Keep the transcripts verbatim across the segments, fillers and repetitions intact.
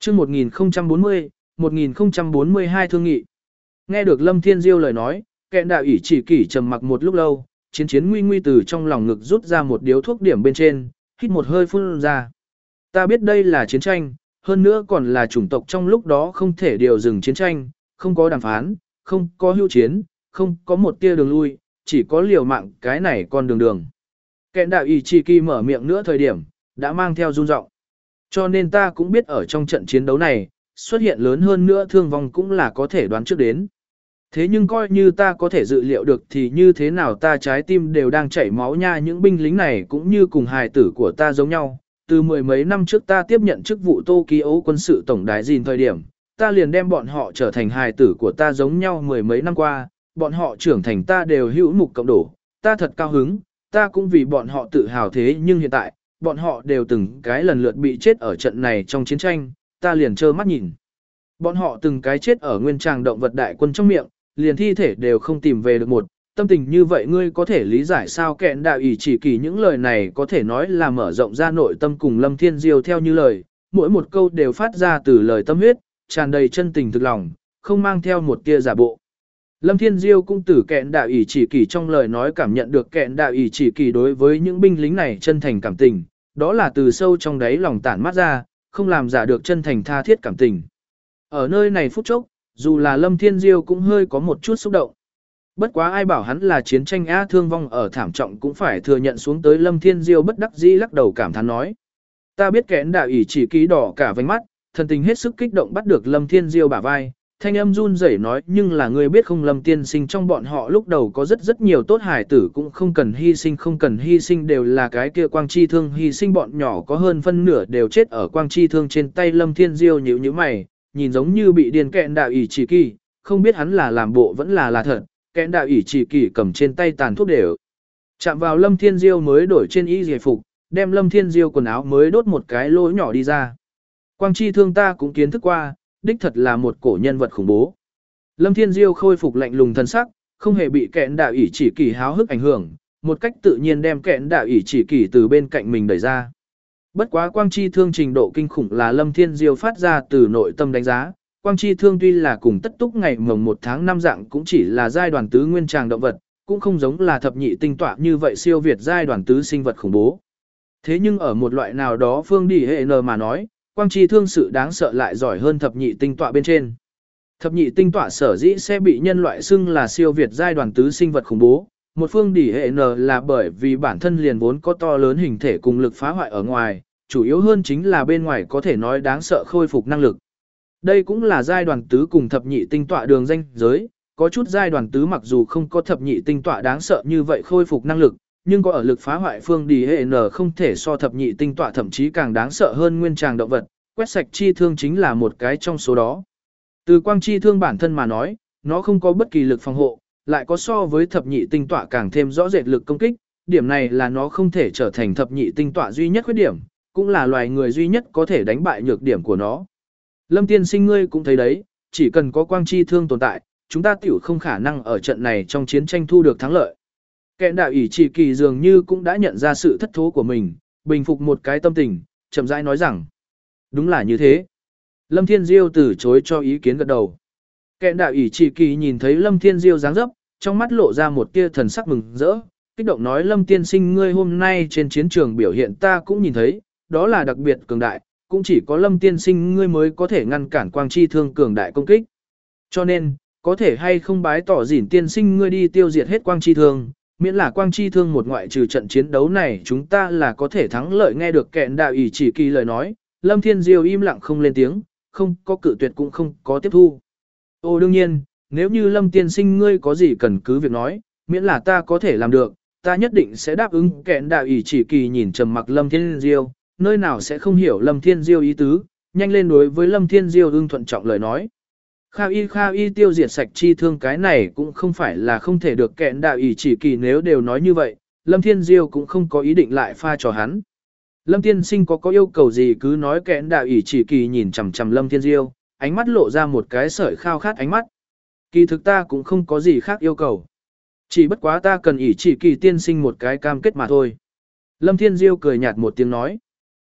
chương một nghìn không trăm bốn mươi, một nghìn không trăm bốn mươi hai thương nghị. Nghe được Lâm Thiên Diêu lời nói, kẹn đạo ỷ chỉ kỷ trầm mặc một lúc lâu, chiến chiến nguy nguy từ trong lòng ngực rút ra một điếu thuốc điểm bên trên, hít một hơi phun ra. Ta biết đây là chiến tranh, hơn nữa còn là chủng tộc trong lúc đó không thể điều dừng chiến tranh, không có đàm phán, không có hưu chiến, không có một tia đường lui, chỉ có liều mạng cái này con đường đường. Kẹn đạo ỷ chỉ kỳ mở miệng nữa thời điểm, đã mang theo run giọng. Cho nên ta cũng biết ở trong trận chiến đấu này, xuất hiện lớn hơn nữa thương vong cũng là có thể đoán trước đến. Thế nhưng coi như ta có thể dự liệu được thì như thế nào ta trái tim đều đang chảy máu nha, những binh lính này cũng như cùng hài tử của ta giống nhau. Từ mười mấy năm trước ta tiếp nhận chức vụ Tokyo quân sự tổng đài gìn thời điểm, ta liền đem bọn họ trở thành hài tử của ta giống nhau. Mười mấy năm qua, bọn họ trưởng thành ta đều hữu mục cộng đổ, ta thật cao hứng, ta cũng vì bọn họ tự hào. Thế nhưng hiện tại, bọn họ đều từng cái lần lượt bị chết ở trận này trong chiến tranh, ta liền trơ mắt nhìn. Bọn họ từng cái chết ở nguyên tràng động vật đại quân trong miệng, liền thi thể đều không tìm về được một. Tâm tình như vậy ngươi có thể lý giải sao? Kẹn đạo ỷ chỉ kỳ những lời này có thể nói là mở rộng ra nội tâm cùng Lâm Thiên Diêu theo như lời, mỗi một câu đều phát ra từ lời tâm huyết, tràn đầy chân tình thực lòng, không mang theo một tia giả bộ. Lâm Thiên Diêu cũng từ kẹn đạo ỷ chỉ kỳ trong lời nói cảm nhận được kẹn đạo ỷ chỉ kỳ đối với những binh lính này chân thành cảm tình, đó là từ sâu trong đáy lòng tản mát ra, không làm giả được chân thành tha thiết cảm tình. Ở nơi này phút chốc, dù là Lâm Thiên Diêu cũng hơi có một chút xúc động. Bất quá ai bảo hắn là chiến tranh á, thương vong ở thảm trọng cũng phải thừa nhận xuống tới. Lâm Thiên Diêu bất đắc dĩ lắc đầu cảm thán nói. Ta biết kẽn đạo ỷ chỉ ký đỏ cả vành mắt, thần tình hết sức kích động bắt được Lâm Thiên Diêu bả vai, thanh âm run rẩy nói nhưng là ngươi biết không Lâm tiên sinh trong bọn họ lúc đầu có rất rất nhiều tốt hải tử cũng không cần hy sinh không cần hy sinh đều là cái kia quang chi thương hy sinh bọn nhỏ có hơn phân nửa đều chết ở quang chi thương trên tay. Lâm Thiên Diêu nhíu nhíu mày, nhìn giống như bị điên kẹn đạo ỷ chỉ kỳ, không biết hắn là làm bộ vẫn là là thật. Kẹn đạo ỷ chỉ kỳ cầm trên tay tàn thuốc đều chạm vào Lâm Thiên Diêu mới đổi trên y giải phục, đem Lâm Thiên Diêu quần áo mới đốt một cái lỗ nhỏ đi ra. Quang chi thương ta cũng kiến thức qua, đích thật là một cổ nhân vật khủng bố. Lâm Thiên Diêu khôi phục lạnh lùng thân sắc, không hề bị kẹn đạo ỷ chỉ kỳ háo hức ảnh hưởng, một cách tự nhiên đem kẹn đạo ỷ chỉ kỳ từ bên cạnh mình đẩy ra. Bất quá quang chi thương trình độ kinh khủng là Lâm Thiên Diêu phát ra từ nội tâm đánh giá. Quang chi thương tuy là cùng tất túc ngày mồng một tháng năm dạng cũng chỉ là giai đoạn tứ nguyên tràng động vật, cũng không giống là thập nhị tinh tọa như vậy siêu việt giai đoạn tứ sinh vật khủng bố. Thế nhưng ở một loại nào đó phương đi hệ n mà nói, quang chi thương sự đáng sợ lại giỏi hơn thập nhị tinh tọa bên trên. Thập nhị tinh tọa sở dĩ sẽ bị nhân loại xưng là siêu việt giai đoạn tứ sinh vật khủng bố, một phương đỉ hệ n là bởi vì bản thân liền vốn có to lớn hình thể cùng lực phá hoại ở ngoài, chủ yếu hơn chính là bên ngoài có thể nói đáng sợ khôi phục năng lực. Đây cũng là giai đoạn tứ cùng thập nhị tinh tọa đường ranh giới, có chút giai đoạn tứ mặc dù không có thập nhị tinh tọa đáng sợ như vậy khôi phục năng lực, nhưng có ở lực phá hoại phương đi hệ n không thể so thập nhị tinh tọa thậm chí càng đáng sợ hơn nguyên tràng động vật, quét sạch chi thương chính là một cái trong số đó. Từ quang chi thương bản thân mà nói, nó không có bất kỳ lực phòng hộ, lại có so với thập nhị tinh tọa càng thêm rõ rệt lực công kích, điểm này là nó không thể trở thành thập nhị tinh tọa duy nhất khuyết điểm, cũng là loài người duy nhất có thể đánh bại nhược điểm của nó. Lâm tiên sinh ngươi cũng thấy đấy, chỉ cần có quang chi thương tồn tại, chúng ta tiểu không khả năng ở trận này trong chiến tranh thu được thắng lợi. Kẹn đạo ỷ chỉ kỳ dường như cũng đã nhận ra sự thất thố của mình, bình phục một cái tâm tình, chậm rãi nói rằng. Đúng là như thế. Lâm Thiên Diêu từ chối cho ý kiến gật đầu. Kẹn đạo ỷ chỉ kỳ nhìn thấy Lâm Thiên Diêu dáng dấp, trong mắt lộ ra một tia thần sắc mừng rỡ, kích động nói Lâm tiên sinh ngươi hôm nay trên chiến trường biểu hiện ta cũng nhìn thấy, đó là đặc biệt cường đại, cũng chỉ có Lâm tiên sinh ngươi mới có thể ngăn cản quang chi thương cường đại công kích. Cho nên, có thể hay không bái tỏ dỉn tiên sinh ngươi đi tiêu diệt hết quang chi thương, miễn là quang chi thương một ngoại trừ trận chiến đấu này chúng ta là có thể thắng lợi. Nghe được kẹn đạo ỷ chỉ kỳ lời nói, Lâm Thiên Diêu im lặng không lên tiếng, không có cự tuyệt cũng không có tiếp thu. Ồ đương nhiên, nếu như Lâm tiên sinh ngươi có gì cần cứ việc nói, miễn là ta có thể làm được, ta nhất định sẽ đáp ứng. Kẹn đạo ỷ chỉ kỳ nhìn trầm mặc Lâm Thiên Diêu, nơi nào sẽ không hiểu Lâm Thiên Diêu ý tứ, nhanh lên đối với Lâm Thiên Diêu ưng thuận trọng lời nói. Kha y kha y tiêu diệt sạch chi thương cái này cũng không phải là không thể được. Kẹn đạo ỷ chỉ kỳ nếu đều nói như vậy, Lâm Thiên Diêu cũng không có ý định lại pha trò hắn. Lâm tiên sinh có có yêu cầu gì cứ nói. Kẹn đạo ỷ chỉ kỳ nhìn chằm chằm Lâm Thiên Diêu, ánh mắt lộ ra một cái sợi khao khát ánh mắt. Kỳ thực ta cũng không có gì khác yêu cầu. Chỉ bất quá ta cần ỷ chỉ kỳ tiên sinh một cái cam kết mà thôi. Lâm Thiên Diêu cười nhạt một tiếng nói.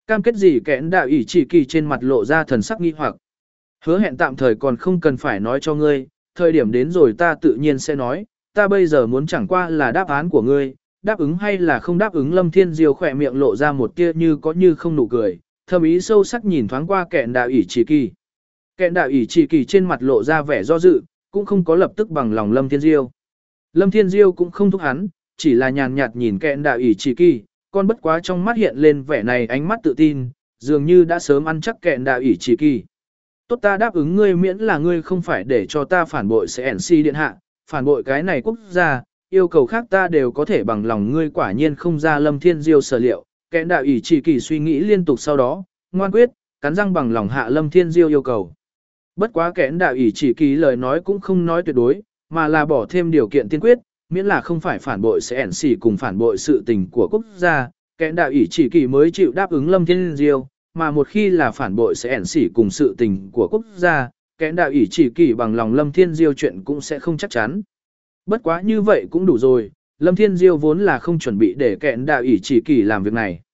Cam kết gì kẽn đạo ỷ chỉ kỳ trên mặt lộ ra thần sắc nghi hoặc. Hứa hẹn tạm thời còn không cần phải nói cho ngươi, thời điểm đến rồi ta tự nhiên sẽ nói, ta bây giờ muốn chẳng qua là đáp án của ngươi, đáp ứng hay là không đáp ứng. Lâm Thiên Diêu khỏe miệng lộ ra một tia như có như không nụ cười, thâm ý sâu sắc nhìn thoáng qua kẹn đạo ỷ chỉ kỳ. Kẹn đạo ỷ chỉ kỳ trên mặt lộ ra vẻ do dự, cũng không có lập tức bằng lòng Lâm Thiên Diêu. Lâm Thiên Diêu cũng không thúc hắn, chỉ là nhàn nhạt nhìn kẹn đạo ỷ chỉ kỳ, con bất quá trong mắt hiện lên vẻ này ánh mắt tự tin, dường như đã sớm ăn chắc kẹn đạo ỷ chỉ kỳ. Tốt, ta đáp ứng ngươi miễn là ngươi không phải để cho ta phản bội sẽ en xê điện hạ, phản bội cái này quốc gia, yêu cầu khác ta đều có thể bằng lòng. Ngươi quả nhiên không ra Lâm Thiên Diêu sở liệu, kẹn đạo ỷ chỉ kỳ suy nghĩ liên tục sau đó, ngoan quyết, cắn răng bằng lòng hạ Lâm Thiên Diêu yêu cầu. Bất quá kẹn đạo ỷ chỉ kỳ lời nói cũng không nói tuyệt đối, mà là bỏ thêm điều kiện tiên quyết, miễn là không phải phản bội sẽ en xê cùng phản bội sự tình của quốc gia, kẹn đạo ỷ chỉ kỳ mới chịu đáp ứng Lâm Thiên Diêu. Mà một khi là phản bội sẽ ẻn xỉ cùng sự tình của quốc gia, kẽn đạo ỷ chỉ kỳ bằng lòng Lâm Thiên Diêu chuyện cũng sẽ không chắc chắn. Bất quá như vậy cũng đủ rồi, Lâm Thiên Diêu vốn là không chuẩn bị để kẽn đạo ỷ chỉ kỳ làm việc này.